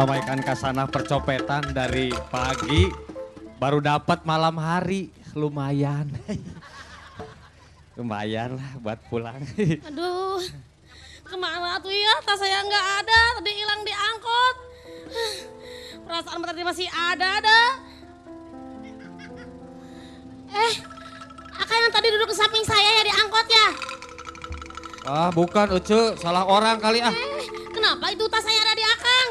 meramaikan kasanah percopetan dari pagi, baru dapat malam hari, lumayan. Lumayan lah buat pulang. Aduh, kemana tuh ya? Tas saya nggak ada, tadi hilang di angkot. Perasaan tadi masih ada. Akang yang tadi duduk di samping saya ya di angkot ya? Ah bukan Ucu, salah orang kali ah. Kenapa itu tas saya ada di Akang?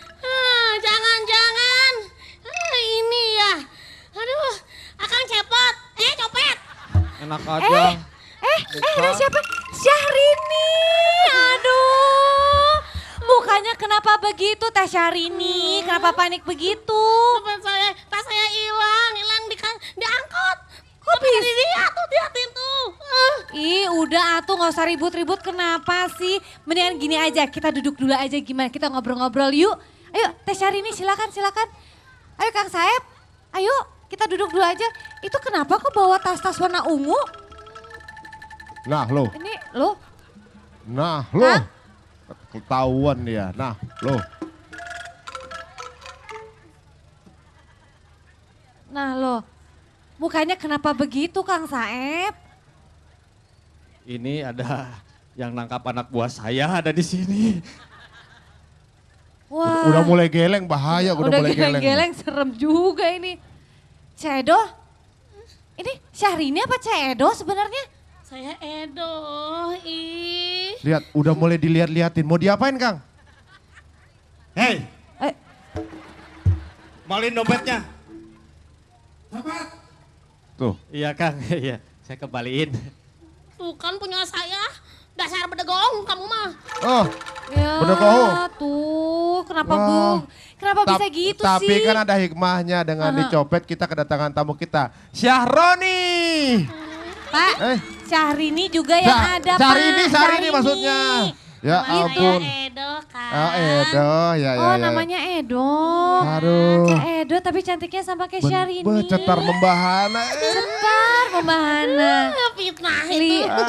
Jangan. Ini ya. Aduh, Akang cepot. Copet. Enak aja. Ada siapa? Syahrini. Aduh. Mukanya kenapa begitu Teh Syahrini? Kenapa panik begitu? Tas saya hilang di angkot. Kok bisa? Dia tuh, liatin tuh. Ih udah atuh gak usah ribut-ribut kenapa sih? Mendingan gini aja, kita duduk dulu aja gimana? Kita ngobrol-ngobrol yuk. Ayo Teh Syahrini silakan. Ayo Kang Saep, ayo kita duduk dulu aja. Itu kenapa kok bawa tas-tas warna ungu? Nah lo, Ini lo, Hah? Ketahuan dia, nah lo. Mukanya kenapa begitu Kang Saep? Ini ada yang nangkap anak buah saya ada di sini. Wah. Udah mulai geleng, bahaya udah mulai geleng. geleng serem juga ini. Cedo? Ini Syahrini apa Cedo sebenarnya? Saya Edo, ih. Lihat, udah mulai dilihat-liatin. Mau diapain Kang? Hei, Eh, malin dompetnya. Tuh. Iya Kang, iya. Saya kembaliin. Tuh kan punya saya. Dasar bedegong kamu mah. Oh, ya bener kau. tuh kenapa Wah. Kenapa bisa gitu tapi sih? kan ada hikmahnya dengan dicopet kita kedatangan tamu kita. Syahroni. Pak, Syahrini juga yang ada Pak. Syahrini maksudnya. Ya Namanya ampun. saya Edo kan. Oh Edo, ya. Oh namanya Edo. Aduh. Kayak Edo tapi cantiknya sama kayak Syahrini. Cetar membahana. Cetar membahana. Fitnah Li- itu.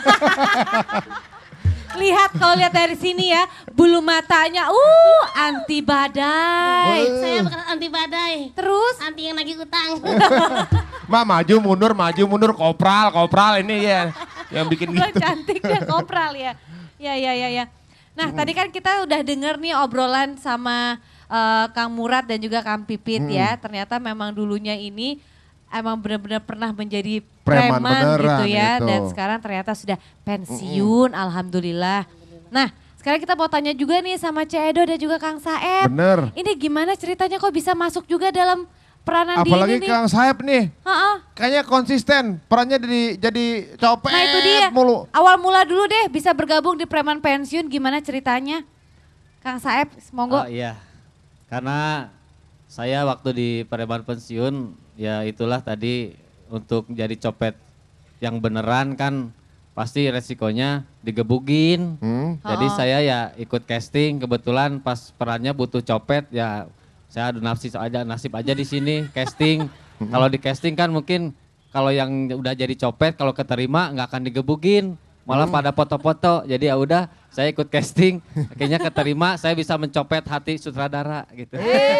Lihat kalau lihat dari sini ya, bulu matanya anti badai. Saya bukan anti badai. Terus Anti yang nagih utang. Maju mundur, kopral ini ya. Yang bikin Wah, gitu. cantik deh kopral ya. Ya. Nah tadi kan kita udah denger nih obrolan sama Kang Murad dan juga Kang Pipit ya. Ternyata memang dulunya ini emang benar-benar pernah menjadi Preman preman beneran gitu ya. itu. Dan sekarang ternyata sudah pensiun, alhamdulillah. Nah sekarang kita mau tanya juga nih sama Cek Edo dan juga Kang Saep. Bener. Ini gimana ceritanya kok bisa masuk juga dalam peranan Apalagi di ini nih? Kang Saep nih. Ha-ha. Kayaknya konsisten. Perannya jadi copet Nah itu dia, mulu. awal mula dulu deh bisa bergabung di preman pensiun gimana ceritanya? Kang Saep, monggo. Oh iya, karena saya waktu di preman pensiun ya itulah tadi untuk jadi copet yang beneran kan pasti resikonya digebugin. Jadi Oh. saya ya ikut casting, kebetulan pas perannya butuh copet ya saya adu nasib aja di sini casting. Kalau di casting kan mungkin kalau yang udah jadi copet kalau keterima nggak akan digebugin, malah pada foto-foto. Jadi ya udah saya ikut casting, akhirnya keterima saya bisa mencopet hati sutradara gitu.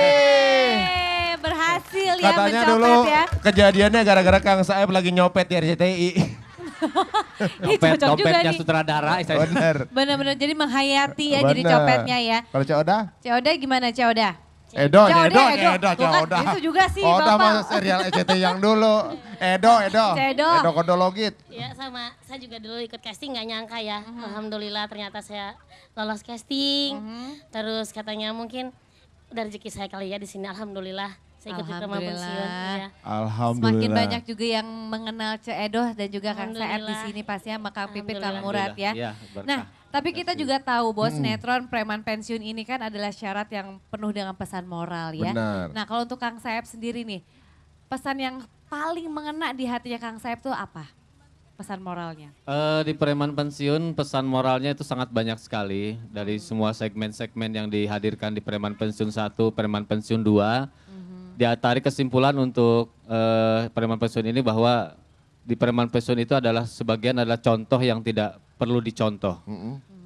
Berhasil ya Katanya mencopet dulu ya. kejadiannya gara-gara Kang Saep lagi nyopet di RCTI. Ini cocok juga Dompetnya nih. sutradara. Bener. Benar-benar jadi menghayati ya jadi Bener. copetnya ya. Kalau Cak Oda? Cek Oda gimana Cek Oda? Edo, Cak Oda, Cak Tuh kan, Oda. itu juga sih Oda Bapak. mah serial RCTI yang dulu. Edo. Cak Edo. Edo Kodologit. Ya sama, saya juga dulu ikut casting gak nyangka ya. Alhamdulillah ternyata saya lolos casting. Terus katanya mungkin udah rezeki saya kali ya di sini. Alhamdulillah saya ikut di preman Alhamdulillah. pensiun. Ya. Alhamdulillah. Semakin banyak juga yang mengenal Cek Edo dan juga Kang Saep di Alhamdulillah. sini pastinya sama Kang Pipit, Kang Alhamdulillah. Murad ya. Iya, berkah. Nah, tapi kita juga tahu bahwa sinetron preman pensiun ini kan adalah syarat yang penuh dengan pesan moral ya. Benar. Nah, kalau untuk Kang Saep sendiri nih, pesan yang paling mengena di hatinya Kang Saep tuh apa? Pesan moralnya. Di preman pensiun pesan moralnya itu sangat banyak sekali dari semua segmen-segmen yang dihadirkan di preman pensiun 1, preman pensiun 2. Dia tarik kesimpulan untuk preman pensiun ini bahwa di preman pensiun itu adalah sebagian adalah contoh yang tidak perlu dicontoh.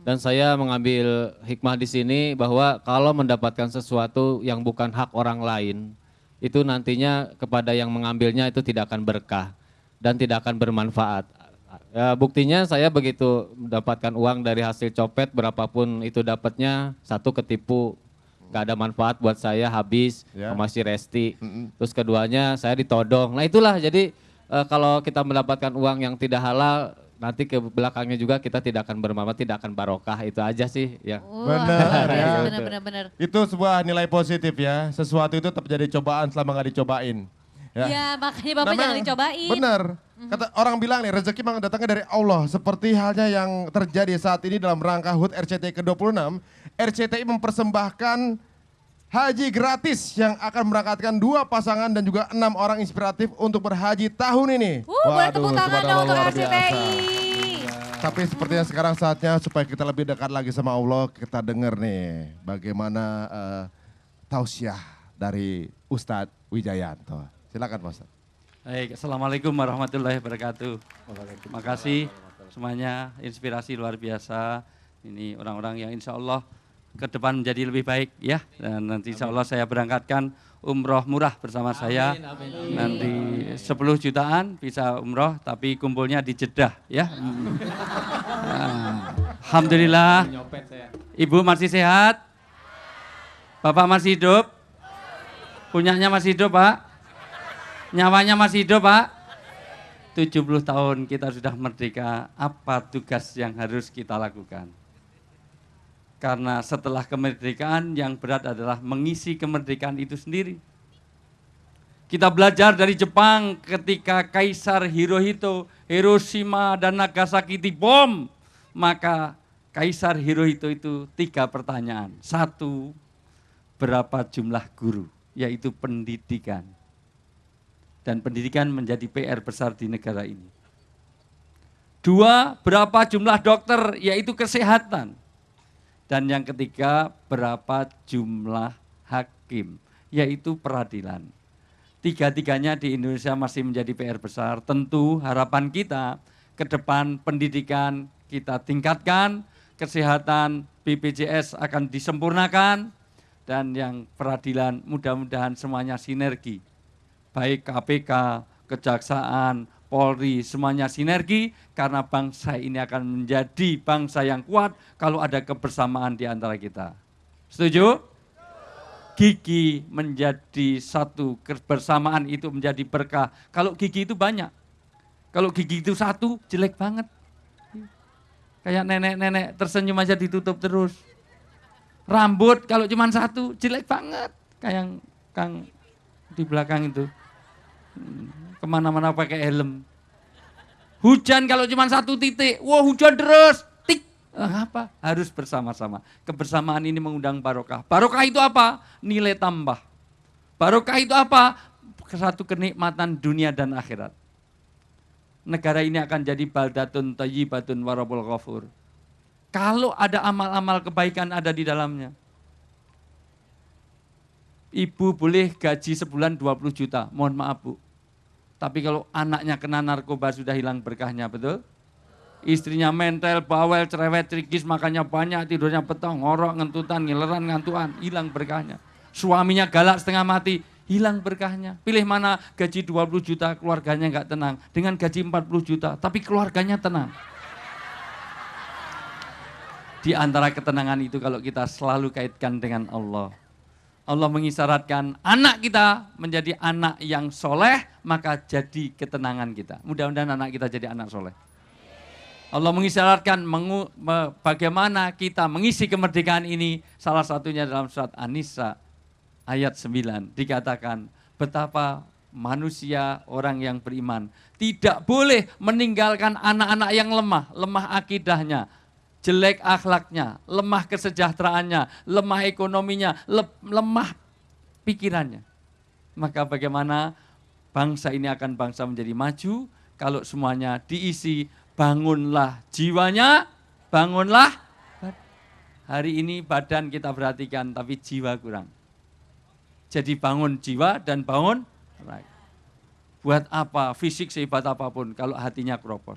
Dan saya mengambil hikmah di sini bahwa kalau mendapatkan sesuatu yang bukan hak orang lain, itu nantinya kepada yang mengambilnya itu tidak akan berkah dan tidak akan bermanfaat. Ya, buktinya saya begitu mendapatkan uang dari hasil copet, berapapun itu dapatnya, satu ketipu, gak ada manfaat buat saya, habis Ya. sama si Resti. Terus keduanya saya ditodong. Nah itulah jadi kalau kita mendapatkan uang yang tidak halal, nanti ke belakangnya juga kita tidak akan bermanfaat, tidak akan barokah. Itu aja sih ya. Benar, ya. Benar. Itu sebuah nilai positif ya. Sesuatu itu tetap jadi cobaan selama nggak dicobain. Ya. Ya makanya Bapak jangan dicobain. Benar. Kata orang bilang nih, rezeki memang datangnya dari Allah. Seperti halnya yang terjadi saat ini dalam rangka HUT RCTI ke-26. RCTI mempersembahkan haji gratis yang akan merangkatkan 2 pasangan dan juga 6 orang inspiratif untuk berhaji tahun ini. Boleh tepuk tangan subhanallah, dong untuk luar biasa. RCTI. Tapi sepertinya sekarang saatnya supaya kita lebih dekat lagi sama Allah, kita dengar nih bagaimana tausiah dari Ustadz Wijayanto. Silakan Pak Ustadz. Baik, Assalamualaikum warahmatullahi wabarakatuh. Terima kasih semuanya, inspirasi luar biasa. Ini orang-orang yang insya Allah ke depan menjadi lebih baik ya. Dan nanti insya Allah saya berangkatkan umroh murah bersama saya. Nanti 10 jutaan bisa umroh tapi kumpulnya di Jeddah ya. Nah, Alhamdulillah. Ibu masih sehat? Bapak masih hidup? Punyanya masih hidup Pak? Nyawanya masih hidup Pak? 70 tahun kita sudah merdeka, apa tugas yang harus kita lakukan? Karena setelah kemerdekaan yang berat adalah mengisi kemerdekaan itu sendiri. Kita belajar dari Jepang ketika Kaisar Hirohito, Hiroshima dan Nagasaki dibom. Maka Kaisar Hirohito itu 3 pertanyaan. 1, berapa jumlah guru? Yaitu pendidikan. Dan pendidikan menjadi PR besar di negara ini. 2, berapa jumlah dokter, yaitu kesehatan. Dan yang ketiga, berapa jumlah hakim, yaitu peradilan. 3-tiganya di Indonesia masih menjadi PR besar. Tentu harapan kita ke depan pendidikan kita tingkatkan, kesehatan BPJS akan disempurnakan, dan yang peradilan mudah-mudahan semuanya sinergi. Baik KPK, Kejaksaan, Polri, semuanya sinergi karena bangsa ini akan menjadi bangsa yang kuat kalau ada kebersamaan di antara kita. Setuju? Gigi menjadi satu, kebersamaan itu menjadi berkah. Kalau gigi itu banyak, kalau gigi itu 1 jelek banget. Kayak nenek-nenek tersenyum aja ditutup terus. Rambut kalau cuma 1 jelek banget. Kayak Kang di belakang itu. Kemana-mana pakai helm. Hujan kalau cuma 1 titik, wah hujan deras, tik. Apa? Harus bersama-sama. Kebersamaan ini mengundang barokah. Barokah itu apa? Nilai tambah. Barokah itu apa? Satu kenikmatan dunia dan akhirat. Negara ini akan jadi baldatun thayyibatun warabul ghafur. Kalau ada amal-amal kebaikan ada di dalamnya. Ibu boleh gaji sebulan 20 juta, mohon maaf Bu. Tapi kalau anaknya kena narkoba sudah hilang berkahnya, betul? Istrinya mentel, bawel, cerewet, trikis, makannya banyak, tidurnya petang, ngorok, ngentutan, ngileran, ngantuan, hilang berkahnya. Suaminya galak setengah mati, hilang berkahnya. Pilih mana gaji 20 juta, keluarganya enggak tenang. Dengan gaji 40 juta, tapi keluarganya tenang. Di antara ketenangan itu kalau kita selalu kaitkan dengan Allah. Allah mengisyaratkan anak kita menjadi anak yang soleh, maka jadi ketenangan kita. Mudah-mudahan anak kita jadi anak soleh. Allah mengisyaratkan bagaimana kita mengisi kemerdekaan ini, salah satunya dalam surat An-Nisa ayat 9 dikatakan betapa manusia orang yang beriman tidak boleh meninggalkan anak-anak yang lemah akidahnya, jelek akhlaknya, lemah kesejahteraannya, lemah ekonominya, lemah pikirannya. Maka bagaimana bangsa ini akan bangsa menjadi maju kalau semuanya diisi, bangunlah jiwanya, bangunlah. Hari ini badan kita perhatikan tapi jiwa kurang. Jadi bangun jiwa dan bangun raga. Buat apa fisik sehebat apapun kalau hatinya keropos.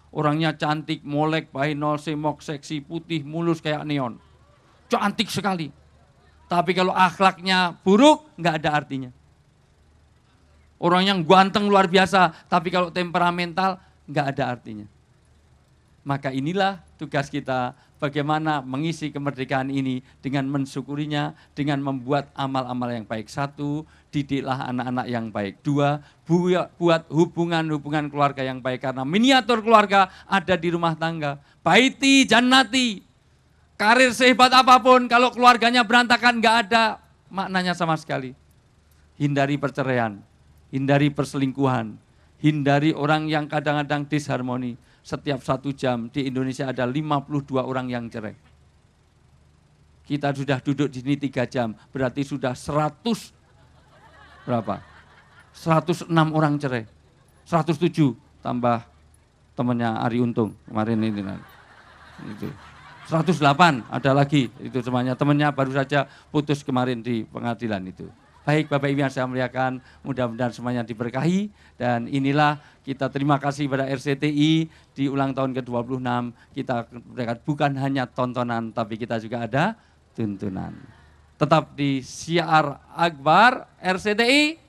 Orangnya cantik, molek, bahinol, semok, seksi, putih, mulus kayak neon. Cantik sekali. Tapi kalau akhlaknya buruk, nggak ada artinya. Orang yang ganteng luar biasa, tapi kalau temperamental, nggak ada artinya. Maka inilah tugas kita, bagaimana mengisi kemerdekaan ini dengan mensyukurinya, dengan membuat amal-amal yang baik. 1, didiklah anak-anak yang baik. 2, buat hubungan-hubungan keluarga yang baik. Karena miniatur keluarga ada di rumah tangga. Baiti jannati. Karir sehebat apapun, kalau keluarganya berantakan, nggak ada maknanya sama sekali. Hindari perceraian, hindari perselingkuhan, hindari orang yang kadang-kadang disharmoni. Setiap 1 jam di Indonesia ada 52 orang yang cerai. Kita sudah duduk di sini 3 jam, berarti sudah 100 berapa? 106 orang cerai. 107 tambah temannya Ari Untung kemarin ini. Itu. 108 ada lagi, itu semuanya temannya baru saja putus kemarin di pengadilan itu. Baik Bapak Ibu yang saya muliakan, mudah-mudahan semuanya diberkahi. Dan inilah kita terima kasih pada RCTI di ulang tahun ke-26. Kita berikan bukan hanya tontonan, tapi kita juga ada tuntunan. Tetap di Syiar Akbar RCTI.